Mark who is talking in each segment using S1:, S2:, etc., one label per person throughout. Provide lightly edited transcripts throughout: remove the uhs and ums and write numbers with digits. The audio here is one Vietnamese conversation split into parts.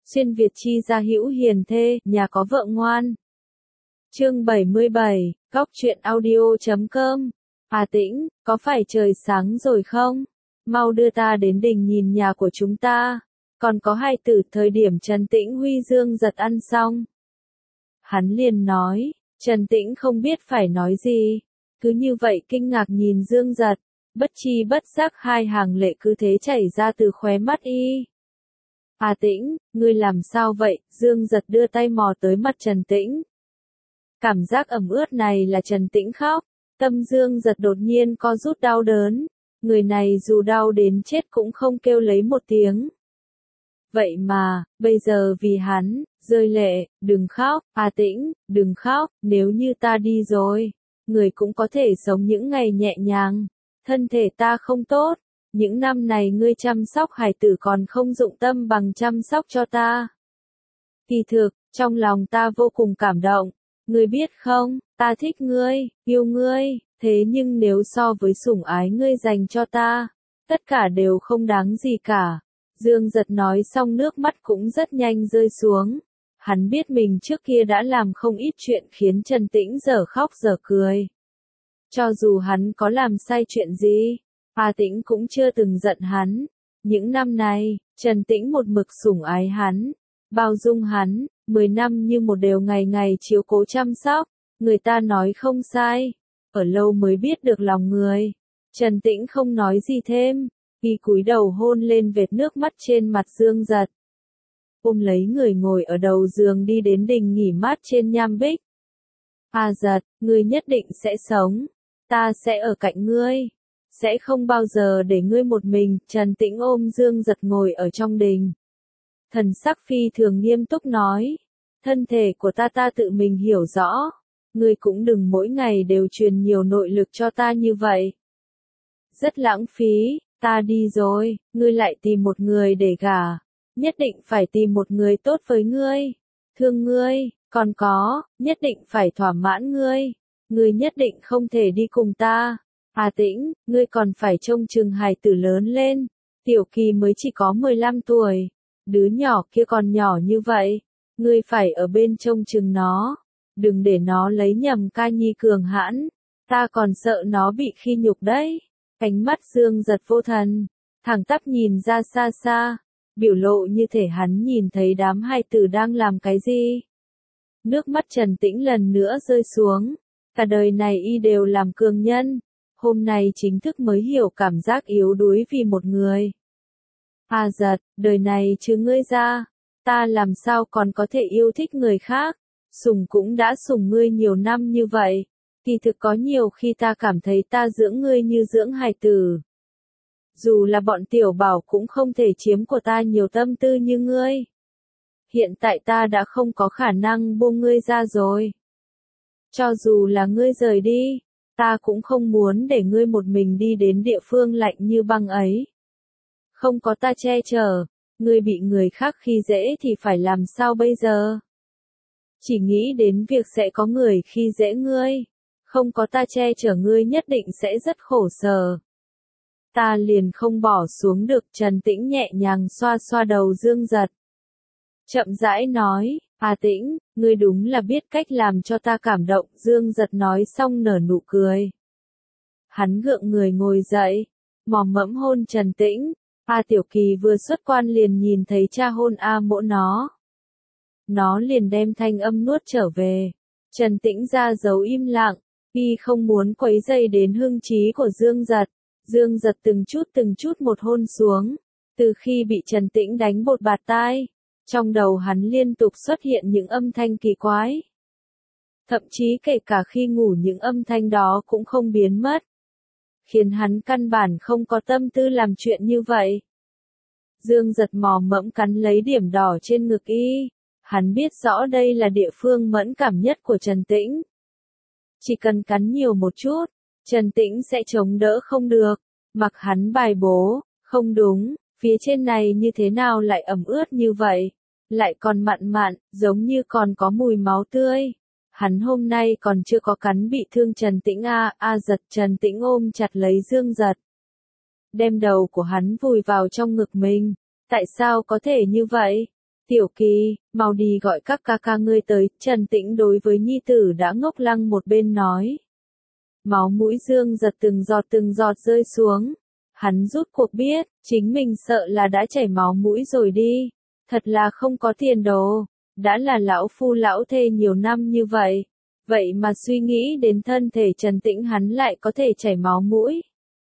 S1: Xuyên Việt chi gia hữu hiền thê, nhà có vợ ngoan. Chương 77, Góc truyện audio.com. Hà Tĩnh, có phải trời sáng rồi không? Mau đưa ta đến đình nhìn nhà của chúng ta. Còn có hai tử thời điểm Trần Tĩnh Huy Dương giật ăn xong. Hắn liền nói, Trần Tĩnh không biết phải nói gì. Cứ như vậy kinh ngạc nhìn Dương giật, bất chi bất giác hai hàng lệ cứ thế chảy ra từ khóe mắt y. Hà Tĩnh, ngươi làm sao vậy? Dương giật đưa tay mò tới mặt Trần Tĩnh. Cảm giác ẩm ướt này là Trần Tĩnh khóc. Tâm Dương giật đột nhiên co rút đau đớn. Người này dù đau đến chết cũng không kêu lấy một tiếng. Vậy mà, bây giờ vì hắn, rơi lệ, đừng khóc, Hà Tĩnh, đừng khóc, nếu như ta đi rồi, người cũng có thể sống những ngày nhẹ nhàng. Thân thể ta không tốt, những năm này ngươi chăm sóc hải tử còn không dụng tâm bằng chăm sóc cho ta. Kỳ thực, trong lòng ta vô cùng cảm động, ngươi biết không, ta thích ngươi, yêu ngươi, thế nhưng nếu so với sủng ái ngươi dành cho ta, tất cả đều không đáng gì cả. Dương giật nói xong nước mắt cũng rất nhanh rơi xuống. Hắn biết mình trước kia đã làm không ít chuyện khiến Trần Tĩnh dở khóc dở cười. Cho dù hắn có làm sai chuyện gì, Hà Tĩnh cũng chưa từng giận hắn. Những năm này, Trần Tĩnh một mực sủng ái hắn, bao dung hắn, 10 năm như một đều ngày ngày chiếu cố chăm sóc. Người ta nói không sai, ở lâu mới biết được lòng người. Trần Tĩnh không nói gì thêm, y cúi đầu hôn lên vệt nước mắt trên mặt Dương giật. Ôm lấy người ngồi ở đầu giường đi đến đình nghỉ mát trên nham bích. Hà giật, ngươi nhất định sẽ sống. Ta sẽ ở cạnh ngươi. Sẽ không bao giờ để ngươi một mình. Trần Tĩnh ôm Dương giật ngồi ở trong đình. Thần sắc phi thường nghiêm túc nói. Thân thể của ta tự mình hiểu rõ. Ngươi cũng đừng mỗi ngày đều truyền nhiều nội lực cho ta như vậy. Rất lãng phí, ta đi rồi, ngươi lại tìm một người để gả. Nhất định phải tìm một người tốt với ngươi, thương ngươi, còn có, nhất định phải thỏa mãn ngươi. Ngươi nhất định không thể đi cùng ta. Hà Tĩnh, ngươi còn phải trông chừng hài tử lớn lên. Tiểu Kỳ mới chỉ có 15 tuổi. Đứa nhỏ kia còn nhỏ như vậy. Ngươi phải ở bên trông chừng nó. Đừng để nó lấy nhầm ca nhi cường hãn. Ta còn sợ nó bị khi nhục đấy. Ánh mắt Dương giật vô thần, thẳng tắp nhìn ra xa xa. Biểu lộ như thể hắn nhìn thấy đám hài tử đang làm cái gì. Nước mắt Trần Tĩnh lần nữa rơi xuống. Cả đời này y đều làm cường nhân. Hôm nay chính thức mới hiểu cảm giác yếu đuối vì một người. Hà giật, đời này trừ ngươi ra, ta làm sao còn có thể yêu thích người khác. Sủng cũng đã sủng ngươi nhiều năm như vậy. Kỳ thực có nhiều khi ta cảm thấy ta dưỡng ngươi như dưỡng hài tử. Dù là bọn tiểu bảo cũng không thể chiếm của ta nhiều tâm tư như ngươi. Hiện tại ta đã không có khả năng buông ngươi ra rồi. Cho dù là ngươi rời đi, ta cũng không muốn để ngươi một mình đi đến địa phương lạnh như băng ấy. Không có ta che chở, ngươi bị người khác khi dễ thì phải làm sao bây giờ? Chỉ nghĩ đến việc sẽ có người khi dễ ngươi. Không có ta che chở ngươi nhất định sẽ rất khổ sở. Ta liền không bỏ xuống được. Trần Tĩnh nhẹ nhàng xoa xoa đầu Dương giật. Chậm rãi nói, Hà Tĩnh, ngươi đúng là biết cách làm cho ta cảm động. Dương giật nói xong nở nụ cười. Hắn gượng người ngồi dậy, mò mẫm hôn Trần Tĩnh. A Tiểu Kỳ vừa xuất quan liền nhìn thấy cha hôn A Mỗ nó. Nó liền đem thanh âm nuốt trở về. Trần Tĩnh ra dấu im lặng. Y không muốn quấy rầy đến hưng trí của Dương giật. Dương giật từng chút một hôn xuống. Từ khi bị Trần Tĩnh đánh một bạt tai, trong đầu hắn liên tục xuất hiện những âm thanh kỳ quái. Thậm chí kể cả khi ngủ những âm thanh đó cũng không biến mất. Khiến hắn căn bản không có tâm tư làm chuyện như vậy. Dương giật mò mẫm cắn lấy điểm đỏ trên ngực y. Hắn biết rõ đây là địa phương mẫn cảm nhất của Trần Tĩnh. Chỉ cần cắn nhiều một chút, Trần Tĩnh sẽ chống đỡ không được. Mặc hắn bài bố, không đúng, phía trên này như thế nào lại ẩm ướt như vậy? Lại còn mặn mặn, giống như còn có mùi máu tươi. Hắn hôm nay còn chưa có cắn bị thương Trần Tĩnh giật. Trần Tĩnh ôm chặt lấy Dương giật. Đem đầu của hắn vùi vào trong ngực mình. Tại sao có thể như vậy? Tiểu Kỳ, mau đi gọi các ca ca ngươi tới, Trần Tĩnh đối với nhi tử đã ngốc lăng một bên nói. Máu mũi Dương Giật từng giọt rơi xuống. Hắn rút cuộc biết, chính mình sợ là đã chảy máu mũi rồi đi. Thật là không có tiền đồ. Đã là lão phu lão thê nhiều năm như vậy. Vậy mà suy nghĩ đến thân thể Trần Tĩnh hắn lại có thể chảy máu mũi.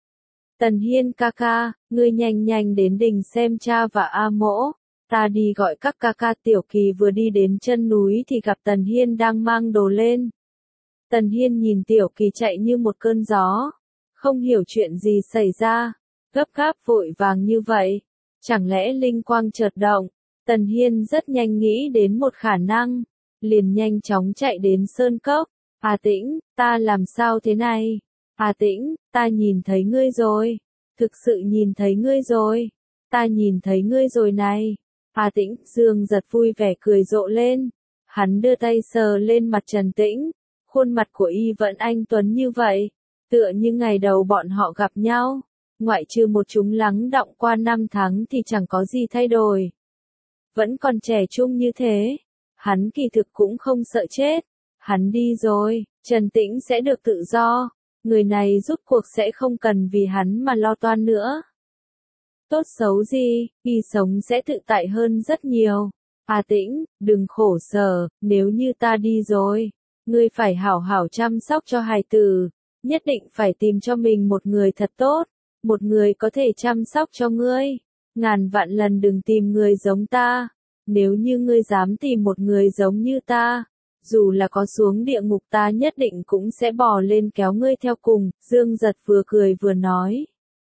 S1: Tần Hiên ca ca, ngươi nhanh nhanh đến đình xem cha và A Mỗ. Ta đi gọi các ca ca. Tiểu Kỳ vừa đi đến chân núi thì gặp Tần Hiên đang mang đồ lên. Tần Hiên nhìn Tiểu Kỳ chạy như một cơn gió. Không hiểu chuyện gì xảy ra. Gấp gáp vội vàng như vậy. Chẳng lẽ linh quang chợt động. Tần Hiên rất nhanh nghĩ đến một khả năng. Liền nhanh chóng chạy đến sơn cốc. A Tĩnh, ta làm sao thế này? A Tĩnh, ta nhìn thấy ngươi rồi. Thực sự nhìn thấy ngươi rồi. Ta nhìn thấy ngươi rồi này. A Tĩnh, Dương Giật vui vẻ cười rộ lên. Hắn đưa tay sờ lên mặt Trần Tĩnh. Khuôn mặt của y vẫn anh tuấn như vậy. Tựa như ngày đầu bọn họ gặp nhau. Ngoại trừ một chúng lắng đọng qua 5 tháng thì chẳng có gì thay đổi. Vẫn còn trẻ trung như thế. Hắn kỳ thực cũng không sợ chết. Hắn đi rồi, Trần Tĩnh sẽ được tự do. Người này rút cuộc sẽ không cần vì hắn mà lo toan nữa. Tốt xấu gì, y sống sẽ tự tại hơn rất nhiều. A Tĩnh, đừng khổ sở, nếu như ta đi rồi, ngươi phải hảo hảo chăm sóc cho hài tử. Nhất định phải tìm cho mình một người thật tốt. Một người có thể chăm sóc cho ngươi. Ngàn vạn lần đừng tìm người giống ta. Nếu như ngươi dám tìm một người giống như ta, dù là có xuống địa ngục ta nhất định cũng sẽ bò lên kéo ngươi theo cùng. Dương Giật vừa cười vừa nói.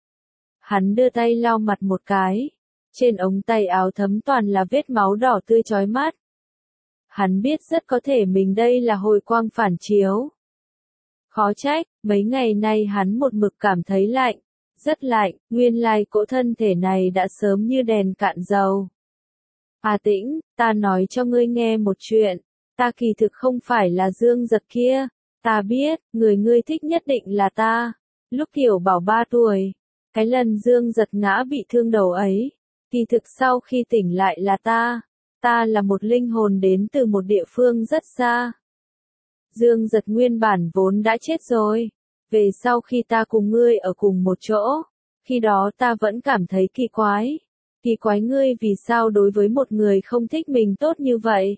S1: Hắn đưa tay lau mặt một cái. Trên ống tay áo thấm toàn là vết máu đỏ tươi chói mắt. Hắn biết rất có thể mình đây là hồi quang phản chiếu. Khó trách, mấy ngày nay hắn một mực cảm thấy lạnh. Rất lạnh, nguyên lai cỗ thân thể này đã sớm như đèn cạn dầu. A Tĩnh, ta nói cho ngươi nghe một chuyện. Ta kỳ thực không phải là Dương Giật kia. Ta biết, người ngươi thích nhất định là ta. Lúc Tiểu Bảo 3 tuổi, cái lần Dương Giật ngã bị thương đầu ấy, kỳ thực sau khi tỉnh lại là ta. Ta là một linh hồn đến từ một địa phương rất xa. Dương Giật nguyên bản vốn đã chết rồi. Về sau khi ta cùng ngươi ở cùng một chỗ, khi đó ta vẫn cảm thấy kỳ quái. Kỳ quái ngươi vì sao đối với một người không thích mình tốt như vậy.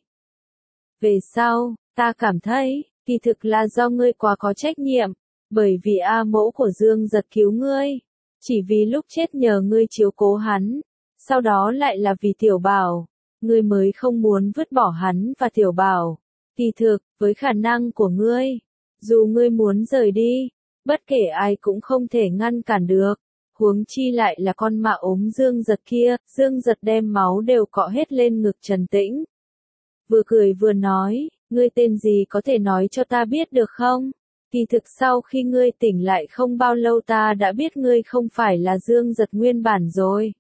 S1: Về sau, ta cảm thấy, kỳ thực là do ngươi quá có trách nhiệm, bởi vì A Mỗ của Dương Giật cứu ngươi, chỉ vì lúc chết nhờ ngươi chiếu cố hắn, sau đó lại là vì Tiểu Bảo, ngươi mới không muốn vứt bỏ hắn và Tiểu Bảo. Kỳ thực, với khả năng của ngươi, dù ngươi muốn rời đi, bất kể ai cũng không thể ngăn cản được. Huống chi lại là con mạ ốm Dương Giật kia. Dương Giật đem máu đều cọ hết lên ngực Trần Tĩnh. Vừa cười vừa nói, ngươi tên gì có thể nói cho ta biết được không? Kỳ thực sau khi ngươi tỉnh lại không bao lâu ta đã biết ngươi không phải là Dương Giật nguyên bản rồi.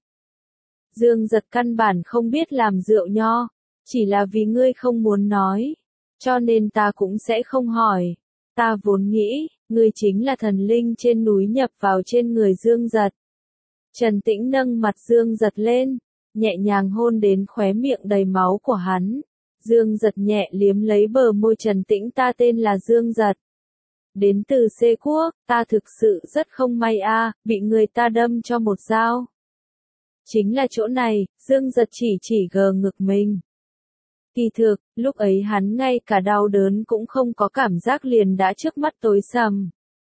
S1: Dương Giật căn bản không biết làm rượu nho, chỉ là vì ngươi không muốn nói, cho nên ta cũng sẽ không hỏi. Ta vốn nghĩ, ngươi chính là thần linh trên núi nhập vào trên người Dương Giật. Trần Tĩnh nâng mặt Dương Giật lên, nhẹ nhàng hôn đến khóe miệng đầy máu của hắn. Dương Giật nhẹ liếm lấy bờ môi Trần Tĩnh. Ta tên là Dương Giật. Đến từ Xê Quốc, ta thực sự rất không may bị người ta đâm cho một dao. Chính là chỗ này, Dương Giật chỉ gờ ngực mình. Kỳ thực, lúc ấy hắn ngay cả đau đớn cũng không có cảm giác liền đã trước mắt tối sầm.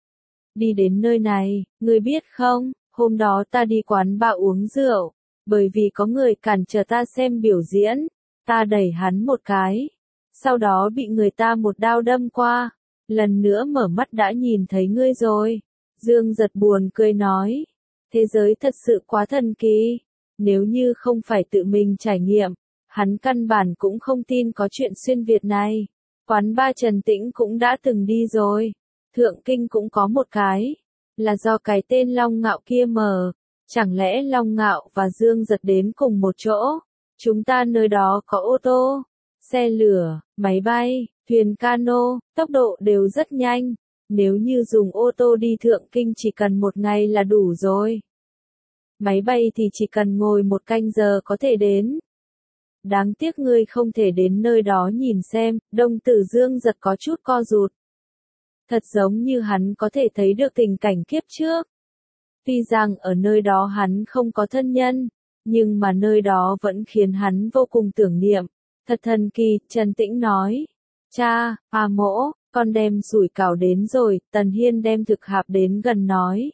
S1: Đi đến nơi này, ngươi biết không, hôm đó ta đi quán bar uống rượu, bởi vì có người cản trở ta xem biểu diễn, ta đẩy hắn một cái, sau đó bị người ta một đao đâm qua, lần nữa mở mắt đã nhìn thấy ngươi rồi. Dương Giật buồn cười nói, thế giới thật sự quá thần kỳ, nếu như không phải tự mình trải nghiệm, hắn căn bản cũng không tin có chuyện xuyên Việt này. Quán bar Trần Tĩnh cũng đã từng đi rồi, Thượng Kinh cũng có một cái, là do cái tên Long Ngạo kia mở. Chẳng lẽ Long Ngạo và Dương Giật đến cùng một chỗ? Chúng ta nơi đó có ô tô, xe lửa, máy bay, thuyền cano, tốc độ đều rất nhanh. Nếu như dùng ô tô đi Thượng Kinh chỉ cần 1 ngày là đủ rồi. Máy bay thì chỉ cần ngồi 1 canh giờ có thể đến. đáng tiếc ngươi không thể đến nơi đó nhìn xem, đồng tử Dương Giật có chút co rụt. Thật giống như hắn có thể thấy được tình cảnh kiếp trước. Tuy rằng ở nơi đó hắn không có thân nhân, nhưng mà nơi đó vẫn khiến hắn vô cùng tưởng niệm. Thật thần kỳ, Trần Tĩnh nói. Cha, A Mỗ, con đem sủi cảo đến rồi, Tần Hiên đem thực hạp đến gần nói.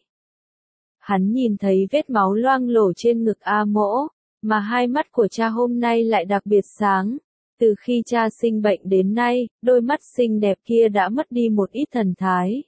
S1: Hắn nhìn thấy vết máu loang lổ trên ngực A Mỗ, mà hai mắt của cha hôm nay lại đặc biệt sáng. Từ khi cha sinh bệnh đến nay, đôi mắt xinh đẹp kia đã mất đi một ít thần thái.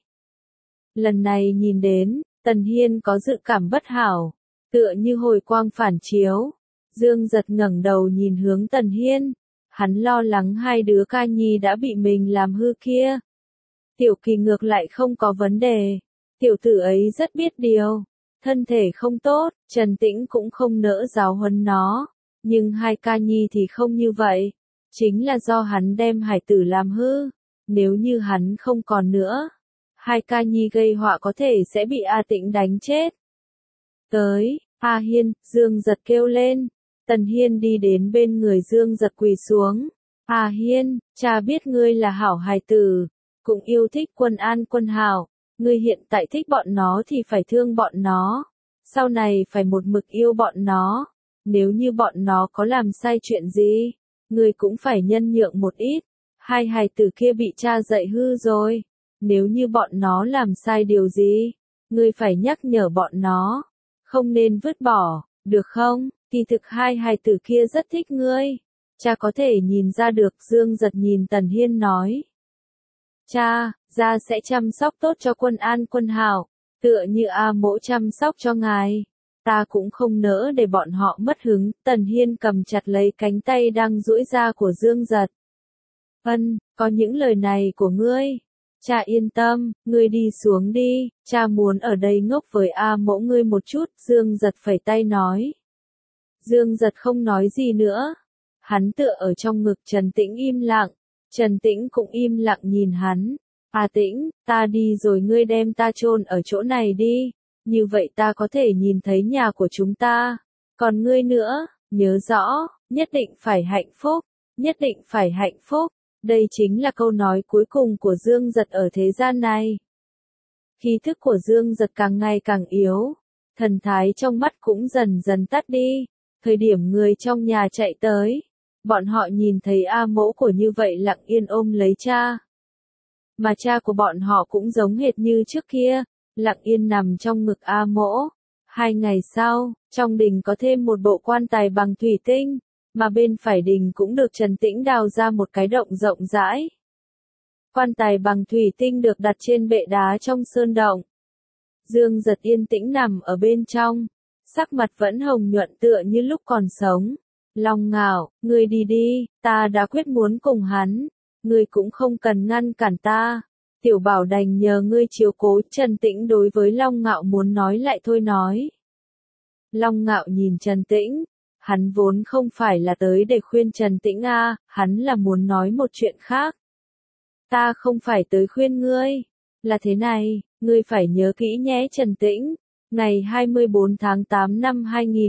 S1: Lần này nhìn đến, Tần Hiên có dự cảm bất hảo, tựa như hồi quang phản chiếu. Dương Giật ngẩng đầu nhìn hướng Tần Hiên, hắn lo lắng hai đứa ca nhi đã bị mình làm hư kia. Tiểu Kỳ ngược lại không có vấn đề, tiểu tử ấy rất biết điều, thân thể không tốt, Trần Tĩnh cũng không nỡ giáo huấn nó, nhưng hai ca nhi thì không như vậy, chính là do hắn đem hải tử làm hư, nếu như hắn không còn nữa, hai ca nhi gây họa có thể sẽ bị A Tĩnh đánh chết. Tới, A Hiên, Dương Giật kêu lên. Tần Hiên đi đến bên người Dương Giật quỳ xuống. A Hiên, cha biết ngươi là hảo hài tử, cũng yêu thích Quân An Quân Hảo, ngươi hiện tại thích bọn nó thì phải thương bọn nó, sau này phải một mực yêu bọn nó, nếu như bọn nó có làm sai chuyện gì, ngươi cũng phải nhân nhượng một ít, hai hài tử kia bị cha dạy hư rồi, nếu như bọn nó làm sai điều gì, ngươi phải nhắc nhở bọn nó, không nên vứt bỏ, được không? Kỳ thực hai hài tử kia rất thích ngươi. Cha có thể nhìn ra được, Dương Giật nhìn Tần Hiên nói. Cha, gia sẽ chăm sóc tốt cho Quân An Quân Hảo, tựa như A Mỗ chăm sóc cho ngài. Ta cũng không nỡ để bọn họ mất hứng. Tần Hiên cầm chặt lấy cánh tay đang duỗi ra của Dương Giật. Vân, có những lời này của ngươi. Cha yên tâm, ngươi đi xuống đi, cha muốn ở đây ngốc với A Mỗ ngươi một chút, Dương Giật phẩy tay nói. Dương Giật không nói gì nữa. Hắn tựa ở trong ngực Trần Tĩnh im lặng. Trần Tĩnh cũng im lặng nhìn hắn. A Tĩnh, ta đi rồi ngươi đem ta chôn ở chỗ này đi. Như vậy ta có thể nhìn thấy nhà của chúng ta. Còn ngươi nữa, nhớ rõ, nhất định phải hạnh phúc. Nhất định phải hạnh phúc. Đây chính là câu nói cuối cùng của Dương Giật ở thế gian này. Khí thức của Dương Giật càng ngày càng yếu. Thần thái trong mắt cũng dần dần tắt đi. Thời điểm người trong nhà chạy tới, bọn họ nhìn thấy A Mỗ của như vậy lặng yên ôm lấy cha. Mà cha của bọn họ cũng giống hệt như trước kia, lặng yên nằm trong ngực A Mỗ. 2 ngày sau, trong đình có thêm một bộ quan tài bằng thủy tinh, mà bên phải đình cũng được Trần Tĩnh đào ra một cái động rộng rãi. Quan tài bằng thủy tinh được đặt trên bệ đá trong sơn động. Dương Giật yên tĩnh nằm ở bên trong. Sắc mặt vẫn hồng nhuận tựa như lúc còn sống. Long Ngạo, ngươi đi đi, ta đã quyết muốn cùng hắn. Ngươi cũng không cần ngăn cản ta. Tiểu Bảo đành nhờ ngươi chiếu cố. Trần Tĩnh đối với Long Ngạo muốn nói lại thôi nói. Long Ngạo nhìn Trần Tĩnh. Hắn vốn không phải là tới để khuyên Trần Tĩnh a, hắn là muốn nói một chuyện khác. Ta không phải tới khuyên ngươi. Là thế này, ngươi phải nhớ kỹ nhé Trần Tĩnh. Ngày 24 tháng 8 năm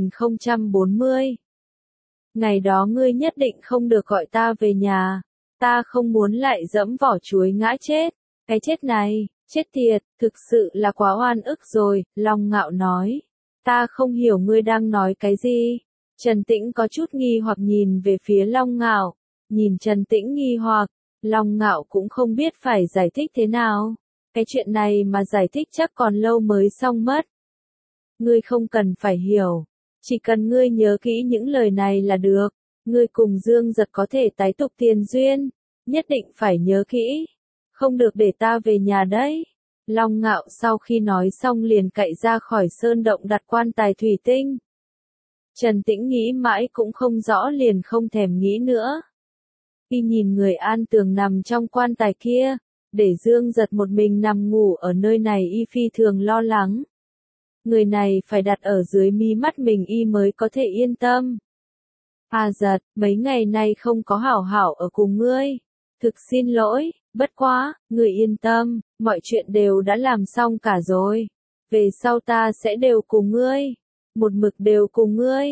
S1: 2040. Ngày đó ngươi nhất định không được gọi ta về nhà. Ta không muốn lại dẫm vỏ chuối ngã chết. Cái chết này, chết tiệt, thực sự là quá oan ức rồi, Long Ngạo nói. Ta không hiểu ngươi đang nói cái gì. Trần Tĩnh có chút nghi hoặc nhìn về phía Long Ngạo. Nhìn Trần Tĩnh nghi hoặc, Long Ngạo cũng không biết phải giải thích thế nào. Cái chuyện này mà giải thích chắc còn lâu mới xong mất. Ngươi không cần phải hiểu. Chỉ cần ngươi nhớ kỹ những lời này là được. Ngươi cùng Dương Giật có thể tái tục tiền duyên. Nhất định phải nhớ kỹ. Không được để ta về nhà đấy. Long Ngạo sau khi nói xong liền cậy ra khỏi sơn động đặt quan tài thủy tinh. Trần Tĩnh nghĩ mãi cũng không rõ liền không thèm nghĩ nữa. Khi nhìn người An Tường nằm trong quan tài kia, để Dương Giật một mình nằm ngủ ở nơi này y phi thường lo lắng. Người này phải đặt ở dưới mí mắt mình y mới có thể yên tâm. A Giật, mấy ngày nay không có hảo hảo ở cùng ngươi. Thực xin lỗi, bất quá, ngươi yên tâm, mọi chuyện đều đã làm xong cả rồi. Về sau ta sẽ đều cùng ngươi. Một mực đều cùng ngươi.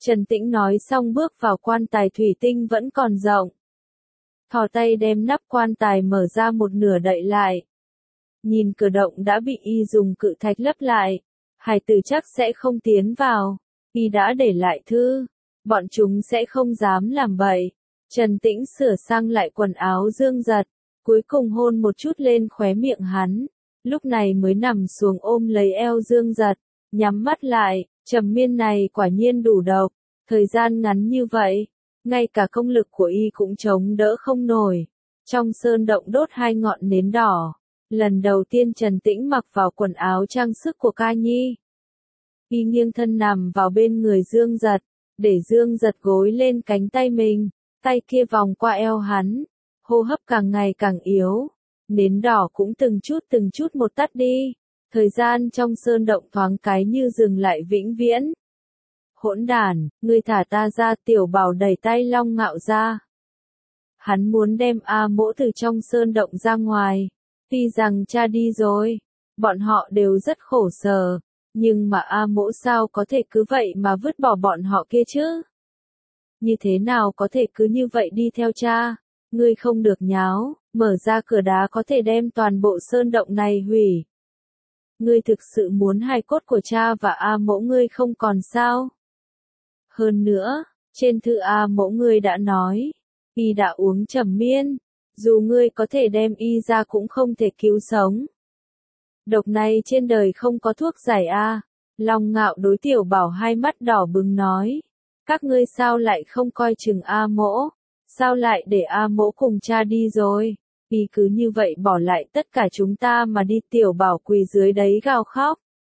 S1: Trần Tĩnh nói xong bước vào quan tài thủy tinh vẫn còn rộng. Thò tay đem nắp quan tài mở ra một nửa đậy lại. Nhìn cửa động đã bị y dùng cự thạch lấp lại. Hải tử chắc sẽ không tiến vào. Y đã để lại thư. Bọn chúng sẽ không dám làm bậy. Trần Tĩnh sửa sang lại quần áo Dương Giật. Cuối cùng hôn một chút lên khóe miệng hắn. Lúc này mới nằm xuống ôm lấy eo Dương Giật. Nhắm mắt lại. Trầm Miên này quả nhiên đủ độc. Thời gian ngắn như vậy. Ngay cả công lực của y cũng chống đỡ không nổi. Trong sơn động đốt 2 ngọn nến đỏ. Lần đầu tiên Trần Tĩnh mặc vào quần áo trang sức của ca nhi. Y nghiêng thân nằm vào bên người Dương Giật. Để Dương Giật gối lên cánh tay mình. Tay kia vòng qua eo hắn. Hô hấp càng ngày càng yếu. Nến đỏ cũng từng chút một tắt đi. Thời gian trong sơn động thoáng cái như dừng lại vĩnh viễn. Hỗn đản, ngươi thả ta ra. Tiểu Bảo đẩy tay Long Ngạo ra. Hắn muốn đem A Mỗ từ trong sơn động ra ngoài. Tuy rằng cha đi rồi, bọn họ đều rất khổ sở, nhưng mà A Mỗ sao có thể cứ vậy mà vứt bỏ bọn họ kia chứ? Như thế nào có thể cứ như vậy đi theo cha? Ngươi không được nháo, mở ra cửa đá có thể đem toàn bộ sơn động này hủy. Ngươi thực sự muốn hài cốt của cha và A Mỗ ngươi không còn sao? Hơn nữa, trên thư A Mỗ ngươi đã nói, y đã uống Trầm Miên, dù ngươi có thể đem y ra cũng không thể cứu sống. Độc này trên đời không có thuốc giải a. Long Ngạo đối Tiểu Bảo hai mắt đỏ bừng nói, các ngươi sao lại không coi chừng A Mỗ, sao lại để A Mỗ cùng cha đi rồi, y cứ như vậy bỏ lại tất cả chúng ta mà đi. Tiểu Bảo quỳ dưới đấy gào khóc.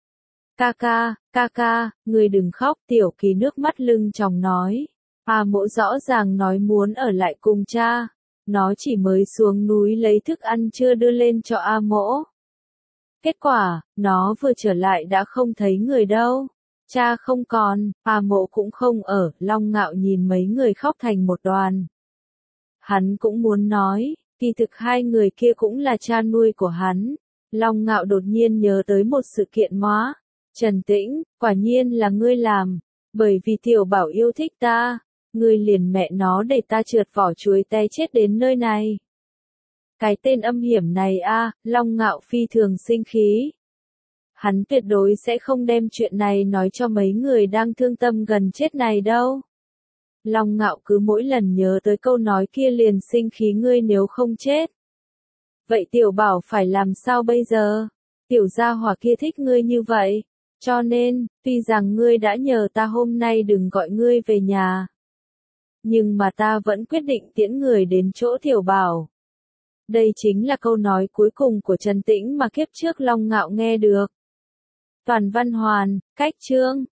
S1: Ca ca, ngươi đừng khóc. Tiểu Kỳ nước mắt lưng tròng nói, A Mỗ rõ ràng nói muốn ở lại cùng cha. Nó chỉ mới xuống núi lấy thức ăn chưa đưa lên cho A Mỗ. Kết quả, nó vừa trở lại đã không thấy người đâu. Cha không còn, A Mỗ cũng không ở. Long Ngạo nhìn mấy người khóc thành một đoàn. Hắn cũng muốn nói, kỳ thực hai người kia cũng là cha nuôi của hắn. Long Ngạo đột nhiên nhớ tới một sự kiện hóa. Trần Tĩnh, quả nhiên là ngươi làm. Bởi vì Tiểu Bảo yêu thích ta. Ngươi liền mẹ nó để ta trượt vỏ chuối te chết đến nơi này. Cái tên âm hiểm này a. Long Ngạo phi thường sinh khí. Hắn tuyệt đối sẽ không đem chuyện này nói cho mấy người đang thương tâm gần chết này đâu. Long Ngạo cứ mỗi lần nhớ tới câu nói kia liền sinh khí. Ngươi nếu không chết, vậy Tiểu Bảo phải làm sao bây giờ? Tiểu gia hỏa kia thích ngươi như vậy. Cho nên, tuy rằng ngươi đã nhờ ta hôm nay đừng gọi ngươi về nhà, nhưng mà ta vẫn quyết định tiễn người đến chỗ Tiểu Bảo. Đây chính là câu nói cuối cùng của Trần Tĩnh mà kiếp trước Long Ngạo nghe được. Toàn văn hoàn, cách chương.